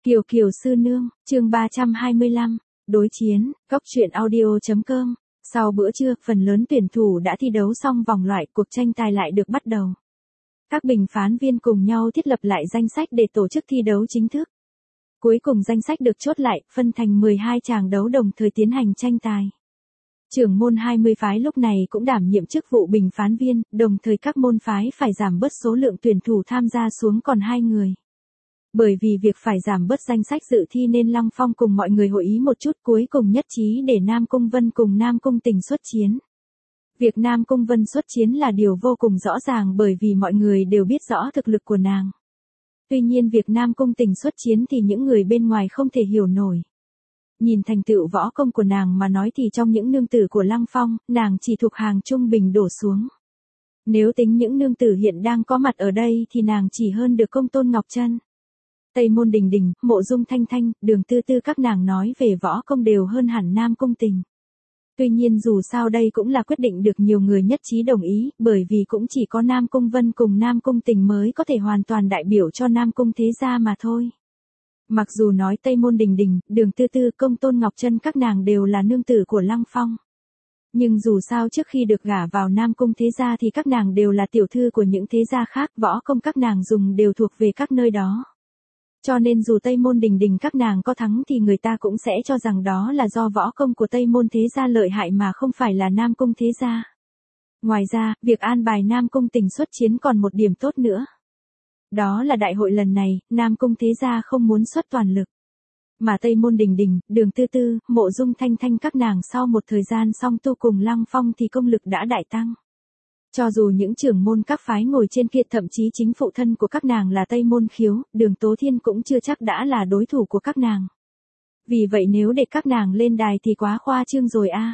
Kiều Kiều sư nương, chương 325, đối chiến, góc truyện audio.com. Sau bữa trưa, phần lớn tuyển thủ đã thi đấu xong vòng loại, cuộc tranh tài lại được bắt đầu. Các bình phán viên cùng nhau thiết lập lại danh sách để tổ chức thi đấu chính thức. Cuối cùng danh sách được chốt lại, phân thành 12 chàng đấu đồng thời tiến hành tranh tài. Trưởng môn 20 phái lúc này cũng đảm nhiệm chức vụ bình phán viên, đồng thời các môn phái phải giảm bớt số lượng tuyển thủ tham gia xuống còn 2 người. Bởi vì việc phải giảm bớt danh sách dự thi nên Lăng Phong cùng mọi người hội ý một chút, cuối cùng nhất trí để Nam Cung Vân cùng Nam Cung Tình xuất chiến. Việc Nam Cung Vân xuất chiến là điều vô cùng rõ ràng bởi vì mọi người đều biết rõ thực lực của nàng. Tuy nhiên việc Nam Cung Tình xuất chiến thì những người bên ngoài không thể hiểu nổi. Nhìn thành tựu võ công của nàng mà nói thì trong những nương tử của Lăng Phong, nàng chỉ thuộc hàng trung bình đổ xuống. Nếu tính những nương tử hiện đang có mặt ở đây thì nàng chỉ hơn được Công Tôn Ngọc Trân, Tây Môn Đình Đình, Mộ Dung Thanh Thanh, Đường Tư Tư, các nàng nói về võ công đều hơn hẳn Nam Cung Tình. Tuy nhiên dù sao đây cũng là quyết định được nhiều người nhất trí đồng ý, bởi vì cũng chỉ có Nam Cung Vân cùng Nam Cung Tình mới có thể hoàn toàn đại biểu cho Nam Cung thế gia mà thôi. Mặc dù nói Tây Môn Đình Đình, Đường Tư Tư, Công Tôn Ngọc Trân các nàng đều là nương tử của Lăng Phong. Nhưng dù sao trước khi được gả vào Nam Cung thế gia thì các nàng đều là tiểu thư của những thế gia khác, võ công các nàng dùng đều thuộc về các nơi đó. Cho nên dù Tây Môn Đình Đình các nàng có thắng thì người ta cũng sẽ cho rằng đó là do võ công của Tây Môn thế gia lợi hại mà không phải là Nam Cung thế gia. Ngoài ra, việc an bài Nam Cung Tình xuất chiến còn một điểm tốt nữa. Đó là đại hội lần này, Nam Cung thế gia không muốn xuất toàn lực. Mà Tây Môn Đình Đình, Đường Tư Tư, Mộ Dung Thanh Thanh các nàng sau một thời gian song tu cùng Lăng Phong thì công lực đã đại tăng. Cho dù những trưởng môn các phái ngồi trên kia, thậm chí chính phụ thân của các nàng là Tây Môn Khiếu, Đường Tố Thiên cũng chưa chắc đã là đối thủ của các nàng. Vì vậy nếu để các nàng lên đài thì quá khoa trương rồi a.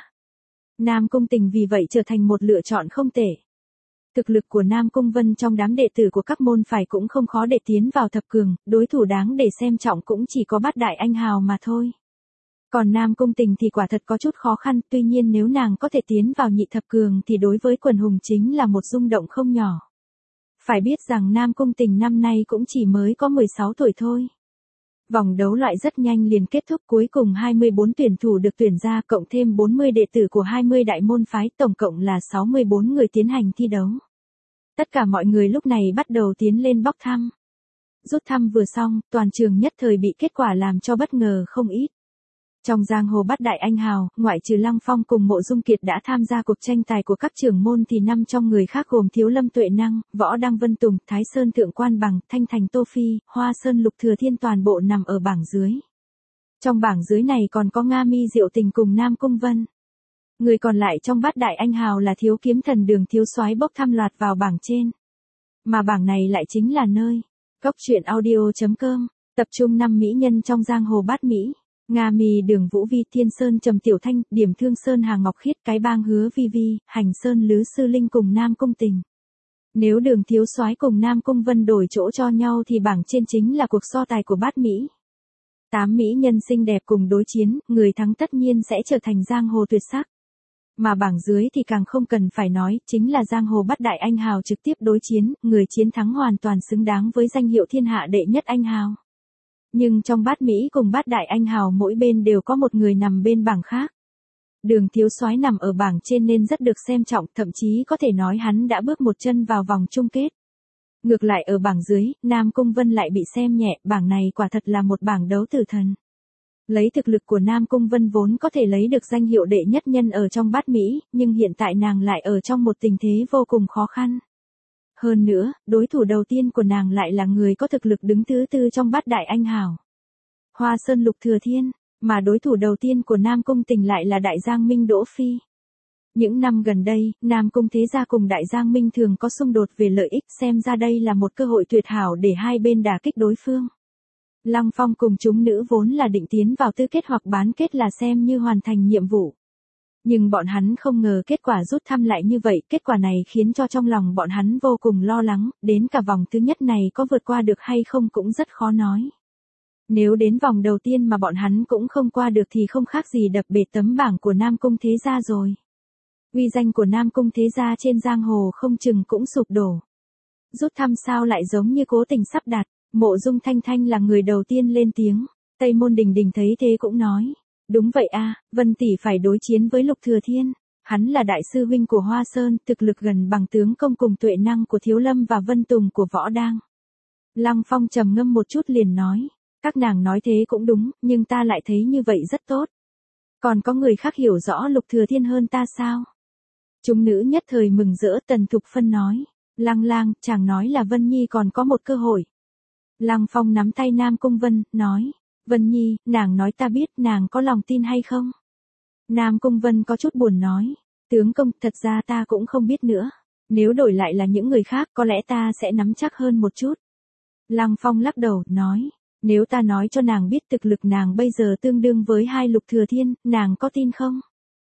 Nam Cung Tình vì vậy trở thành một lựa chọn không tệ. Thực lực của Nam Cung Vân trong đám đệ tử của các môn phái cũng không khó để tiến vào thập cường, đối thủ đáng để xem trọng cũng chỉ có Bát Đại Anh Hào mà thôi. Còn Nam Cung Tình thì quả thật có chút khó khăn, tuy nhiên nếu nàng có thể tiến vào nhị thập cường thì đối với quần hùng chính là một rung động không nhỏ. Phải biết rằng Nam Cung Tình năm nay cũng chỉ mới có 16 tuổi thôi. Vòng đấu loại rất nhanh liền kết thúc, cuối cùng 24 tuyển thủ được tuyển ra cộng thêm 40 đệ tử của 20 đại môn phái, tổng cộng là 64 người tiến hành thi đấu. Tất cả mọi người lúc này bắt đầu tiến lên bốc thăm. Rút thăm vừa xong, toàn trường nhất thời bị kết quả làm cho bất ngờ không ít. Trong giang hồ Bát Đại Anh Hào, ngoại trừ Lăng Phong cùng Mộ Dung Kiệt đã tham gia cuộc tranh tài của các trưởng môn thì 5 trong người khác gồm Thiếu Lâm Tuệ Năng, Võ Đăng Vân Tùng, Thái Sơn Thượng Quan Bằng, Thanh Thành Tô Phi, Hoa Sơn Lục Thừa Thiên toàn bộ nằm ở bảng dưới. Trong bảng dưới này còn có Nga Mi Diệu Tình cùng Nam Cung Vân. Người còn lại trong Bát Đại Anh Hào là Thiếu Kiếm Thần Đường Thiếu Soái bốc thăm loạt vào bảng trên. Mà bảng này lại chính là nơi góc truyện audio.com tập trung 5 mỹ nhân trong giang hồ bát mỹ. Nga Mi Đường Vũ Vi, Thiên Sơn Trầm Tiểu Thanh, Điểm Thương Sơn Hà Ngọc Khiết, Cái Bang Hứa Vi Vi, Hành Sơn Lứ Sư Linh cùng Nam Cung Tình. Nếu Đường Thiếu Soái cùng Nam Cung Vân đổi chỗ cho nhau thì bảng trên chính là cuộc so tài của bát mỹ. 8 mỹ nhân xinh đẹp cùng đối chiến, người thắng tất nhiên sẽ trở thành giang hồ tuyệt sắc. Mà bảng dưới thì càng không cần phải nói, chính là giang hồ Bát Đại Anh Hào trực tiếp đối chiến, người chiến thắng hoàn toàn xứng đáng với danh hiệu thiên hạ đệ nhất anh hào. Nhưng trong bát mỹ cùng Bát Đại Anh Hào mỗi bên đều có một người nằm bên bảng khác. Đường Thiếu Soái nằm ở bảng trên nên rất được xem trọng, thậm chí có thể nói hắn đã bước một chân vào vòng chung kết. Ngược lại ở bảng dưới, Nam Cung Vân lại bị xem nhẹ, bảng này quả thật là một bảng đấu tử thần. Lấy thực lực của Nam Cung Vân vốn có thể lấy được danh hiệu đệ nhất nhân ở trong bát mỹ, nhưng hiện tại nàng lại ở trong một tình thế vô cùng khó khăn. Hơn nữa, đối thủ đầu tiên của nàng lại là người có thực lực đứng thứ tư trong Bát Đại Anh Hào, Hoa Sơn Lục Thừa Thiên, mà đối thủ đầu tiên của Nam Cung Tình lại là Đại Giang Minh Đỗ Phi. Những năm gần đây, Nam Cung thế gia cùng Đại Giang Minh thường có xung đột về lợi ích, xem ra đây là một cơ hội tuyệt hảo để hai bên đả kích đối phương. Lăng Phong cùng chúng nữ vốn là định tiến vào tứ kết hoặc bán kết là xem như hoàn thành nhiệm vụ. Nhưng bọn hắn không ngờ kết quả rút thăm lại như vậy, kết quả này khiến cho trong lòng bọn hắn vô cùng lo lắng, đến cả vòng thứ nhất này có vượt qua được hay không cũng rất khó nói. Nếu đến vòng đầu tiên mà bọn hắn cũng không qua được thì không khác gì đập bể tấm bảng của Nam Cung thế gia rồi. Uy danh của Nam Cung thế gia trên giang hồ không chừng cũng sụp đổ. Rút thăm sao lại giống như cố tình sắp đặt, Mộ Dung Thanh Thanh là người đầu tiên lên tiếng, Tây Môn Đình Đình thấy thế cũng nói, đúng vậy a, Vân tỷ phải đối chiến với Lục Thừa Thiên, hắn là đại sư huynh của Hoa Sơn, thực lực gần bằng tướng công cùng tuệ năng của Thiếu Lâm và Vân Tùng của Võ Đang. Lăng Phong trầm ngâm một chút liền nói, các nàng nói thế cũng đúng, nhưng ta lại thấy như vậy rất tốt. Còn có người khác hiểu rõ Lục Thừa Thiên hơn ta sao? Chúng nữ nhất thời mừng rỡ. Tần Thục Phân nói, Lăng lang, chàng nói là Vân Nhi còn có một cơ hội. Lăng Phong nắm tay Nam Cung Vân, nói, Vân Nhi, nàng nói ta biết nàng có lòng tin hay không? Nam Cung Vân có chút buồn nói, tướng công, thật ra ta cũng không biết nữa. Nếu đổi lại là những người khác có lẽ ta sẽ nắm chắc hơn một chút. Lăng Phong lắc đầu, nói, nếu ta nói cho nàng biết thực lực nàng bây giờ tương đương với hai Lục Thừa Thiên, nàng có tin không?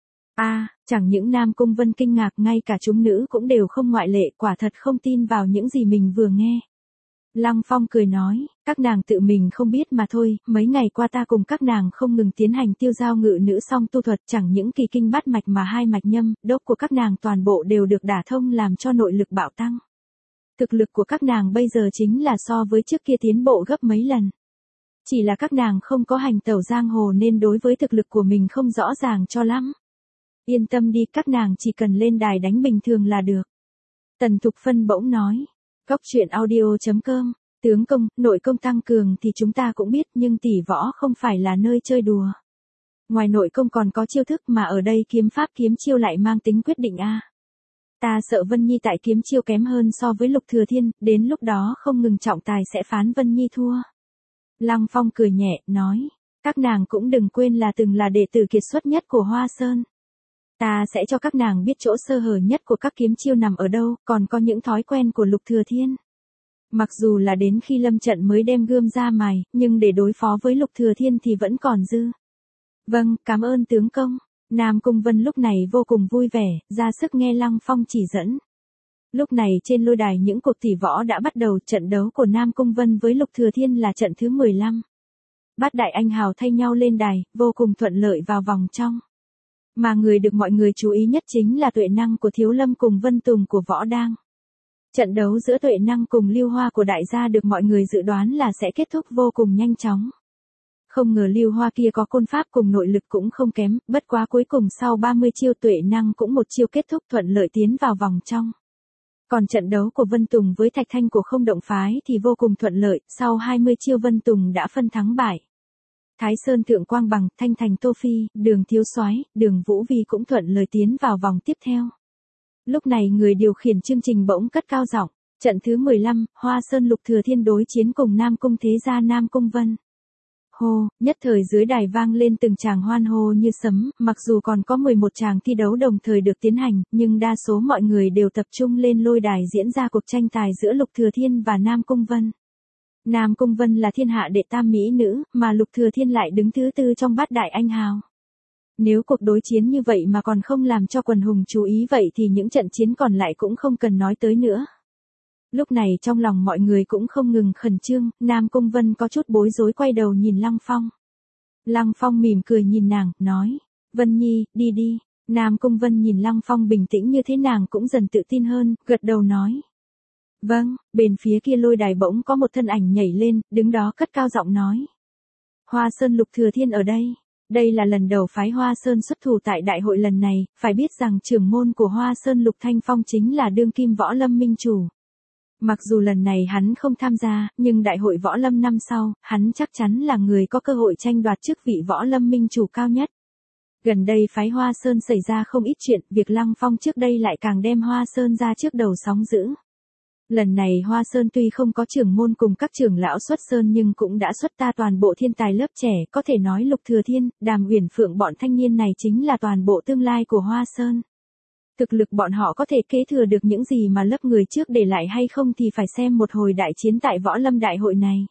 Chẳng những Nam Cung Vân kinh ngạc, ngay cả chúng nữ cũng đều không ngoại lệ, quả thật không tin vào những gì mình vừa nghe. Lăng Phong cười nói, các nàng tự mình không biết mà thôi, mấy ngày qua ta cùng các nàng không ngừng tiến hành tiêu giao ngự nữ song tu thuật, chẳng những kỳ kinh bát mạch mà hai mạch nhâm, đốc của các nàng toàn bộ đều được đả thông làm cho nội lực bạo tăng. Thực lực của các nàng bây giờ chính là so với trước kia tiến bộ gấp mấy lần. Chỉ là các nàng không có hành tẩu giang hồ nên đối với thực lực của mình không rõ ràng cho lắm. Yên tâm đi, các nàng chỉ cần lên đài đánh bình thường là được. Tần Thục Phân bỗng nói, Cóc truyện audio.com, tướng công, nội công tăng cường thì chúng ta cũng biết nhưng tỷ võ không phải là nơi chơi đùa. Ngoài nội công còn có chiêu thức mà ở đây kiếm pháp kiếm chiêu lại mang tính quyết định a. Ta sợ Vân Nhi tại kiếm chiêu kém hơn so với Lục Thừa Thiên, đến lúc đó không ngừng trọng tài sẽ phán Vân Nhi thua. Lăng Phong cười nhẹ, nói, các nàng cũng đừng quên là từng là đệ tử kiệt xuất nhất của Hoa Sơn. Ta sẽ cho các nàng biết chỗ sơ hở nhất của các kiếm chiêu nằm ở đâu, còn có những thói quen của Lục Thừa Thiên. Mặc dù là đến khi lâm trận mới đem gươm ra mài, nhưng để đối phó với Lục Thừa Thiên thì vẫn còn dư. Vâng, cảm ơn tướng công. Nam Cung Vân lúc này vô cùng vui vẻ, ra sức nghe Lăng Phong chỉ dẫn. Lúc này trên lôi đài những cuộc tỷ võ đã bắt đầu, trận đấu của Nam Cung Vân với Lục Thừa Thiên là trận thứ 15. Bát đại anh hào thay nhau lên đài, vô cùng thuận lợi vào vòng trong. Mà người được mọi người chú ý nhất chính là tuệ năng của Thiếu Lâm cùng Vân Tùng của Võ Đang. Trận đấu giữa tuệ năng cùng Lưu Hoa của đại gia được mọi người dự đoán là sẽ kết thúc vô cùng nhanh chóng. Không ngờ Lưu Hoa kia có côn pháp cùng nội lực cũng không kém, bất quá cuối cùng sau 30 chiêu tuệ năng cũng một chiêu kết thúc thuận lợi tiến vào vòng trong. Còn trận đấu của Vân Tùng với Thạch Thanh của Không Động Phái thì vô cùng thuận lợi, sau 20 chiêu Vân Tùng đã phân thắng bại. Thái Sơn Thượng Quang Bằng, Thanh Thành Tô Phi, Đường Thiếu Soái, Đường Vũ Vi cũng thuận lợi tiến vào vòng tiếp theo. Lúc này người điều khiển chương trình bỗng cất cao giọng, trận thứ 15, Hoa Sơn Lục Thừa Thiên đối chiến cùng Nam Cung Thế Gia Nam Cung Vân. Hô, nhất thời dưới đài vang lên từng tràng hoan hô như sấm, mặc dù còn có 11 tràng thi đấu đồng thời được tiến hành, nhưng đa số mọi người đều tập trung lên lôi đài diễn ra cuộc tranh tài giữa Lục Thừa Thiên và Nam Cung Vân. Nam Cung Vân là thiên hạ đệ tam mỹ nữ, mà Lục Thừa Thiên lại đứng thứ tư trong bát đại anh hào. Nếu cuộc đối chiến như vậy mà còn không làm cho quần hùng chú ý vậy thì những trận chiến còn lại cũng không cần nói tới nữa. Lúc này trong lòng mọi người cũng không ngừng khẩn trương, Nam Cung Vân có chút bối rối quay đầu nhìn Lăng Phong. Lăng Phong mỉm cười nhìn nàng, nói, Vân Nhi, đi đi. Nam Cung Vân nhìn Lăng Phong bình tĩnh như thế nàng cũng dần tự tin hơn, gật đầu nói. Vâng, bên phía kia lôi đài bỗng có một thân ảnh nhảy lên, đứng đó cất cao giọng nói. Hoa Sơn Lục Thừa Thiên ở đây. Đây là lần đầu phái Hoa Sơn xuất thủ tại đại hội lần này, phải biết rằng trưởng môn của Hoa Sơn Lục Thanh Phong chính là đương kim võ lâm minh chủ. Mặc dù lần này hắn không tham gia, nhưng đại hội võ lâm năm sau, hắn chắc chắn là người có cơ hội tranh đoạt chức vị võ lâm minh chủ cao nhất. Gần đây phái Hoa Sơn xảy ra không ít chuyện, việc Lăng Phong trước đây lại càng đem Hoa Sơn ra trước đầu sóng dữ. Lần này Hoa Sơn tuy không có trưởng môn cùng các trưởng lão xuất sơn nhưng cũng đã xuất ta toàn bộ thiên tài lớp trẻ, có thể nói Lục Thừa Thiên, Đàm Uyển Phượng bọn thanh niên này chính là toàn bộ tương lai của Hoa Sơn. Thực lực bọn họ có thể kế thừa được những gì mà lớp người trước để lại hay không thì phải xem một hồi đại chiến tại võ lâm đại hội này.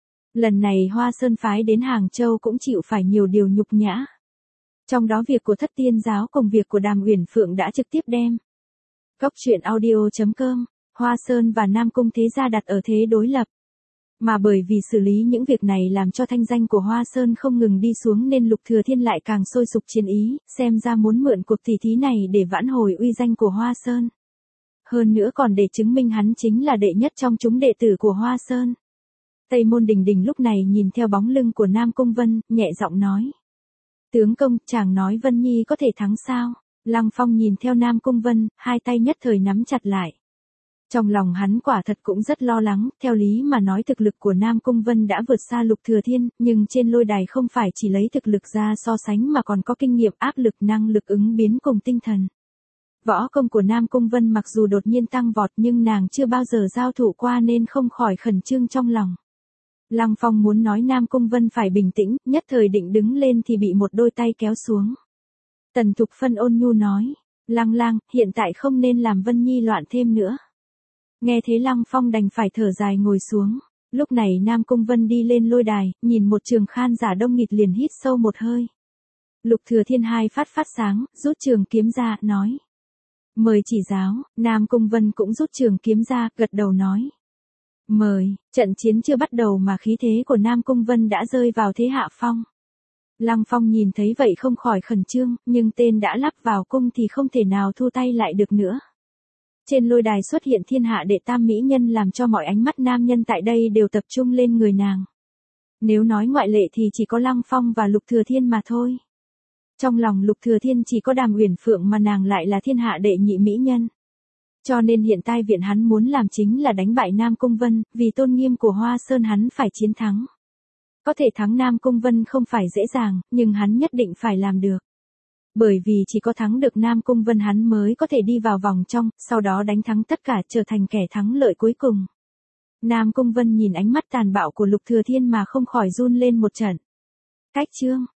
Lần này Hoa Sơn phái đến Hàng Châu cũng chịu phải nhiều điều nhục nhã. Trong đó việc của Thất Tiên Giáo cùng việc của Đàm Uyển Phượng đã trực tiếp đem. Cóc truyện audio.com, Hoa Sơn và Nam Cung Thế Gia đặt ở thế đối lập. Mà bởi vì xử lý những việc này làm cho thanh danh của Hoa Sơn không ngừng đi xuống nên Lục Thừa Thiên lại càng sôi sục chiến ý, xem ra muốn mượn cuộc tỷ thí này để vãn hồi uy danh của Hoa Sơn. Hơn nữa còn để chứng minh hắn chính là đệ nhất trong chúng đệ tử của Hoa Sơn. Tây Môn Đình Đình lúc này nhìn theo bóng lưng của Nam Cung Vân, nhẹ giọng nói. Tướng công, chàng nói Vân Nhi có thể thắng sao? Lăng Phong nhìn theo Nam Cung Vân, hai tay nhất thời nắm chặt lại. Trong lòng hắn quả thật cũng rất lo lắng, theo lý mà nói thực lực của Nam Cung Vân đã vượt xa Lục Thừa Thiên, nhưng trên lôi đài không phải chỉ lấy thực lực ra so sánh mà còn có kinh nghiệm, áp lực, năng lực ứng biến cùng tinh thần. Võ công của Nam Cung Vân mặc dù đột nhiên tăng vọt nhưng nàng chưa bao giờ giao thủ qua nên không khỏi khẩn trương trong lòng. Lăng Phong muốn nói Nam Cung Vân phải bình tĩnh, nhất thời định đứng lên thì bị một đôi tay kéo xuống. Tần Thục Phân ôn nhu nói, Lăng lang, hiện tại không nên làm Vân Nhi loạn thêm nữa. Nghe thế Lăng Phong đành phải thở dài ngồi xuống. Lúc này Nam Cung Vân đi lên lôi đài, nhìn một trường khan giả đông nghịt liền hít sâu một hơi. Lục Thừa Thiên hai phát sáng, rút trường kiếm ra, nói. Mời chỉ giáo. Nam Cung Vân cũng rút trường kiếm ra, gật đầu nói. Mời. Trận chiến chưa bắt đầu mà khí thế của Nam Cung Vân đã rơi vào thế hạ phong. Lăng Phong nhìn thấy vậy không khỏi khẩn trương, nhưng tên đã lắp vào cung thì không thể nào thu tay lại được nữa. Trên lôi đài xuất hiện thiên hạ đệ tam mỹ nhân làm cho mọi ánh mắt nam nhân tại đây đều tập trung lên người nàng. Nếu nói ngoại lệ thì chỉ có Lăng Phong và Lục Thừa Thiên mà thôi. Trong lòng Lục Thừa Thiên chỉ có Đàm Uyển Phượng mà nàng lại là thiên hạ đệ nhị mỹ nhân. Cho nên hiện tại viện hắn muốn làm chính là đánh bại Nam Cung Vân, vì tôn nghiêm của Hoa Sơn hắn phải chiến thắng. Có thể thắng Nam Cung Vân không phải dễ dàng, nhưng hắn nhất định phải làm được. Bởi vì chỉ có thắng được Nam Cung Vân hắn mới có thể đi vào vòng trong, sau đó đánh thắng tất cả trở thành kẻ thắng lợi cuối cùng. Nam Cung Vân nhìn ánh mắt tàn bạo của Lục Thừa Thiên mà không khỏi run lên một trận. Cách chương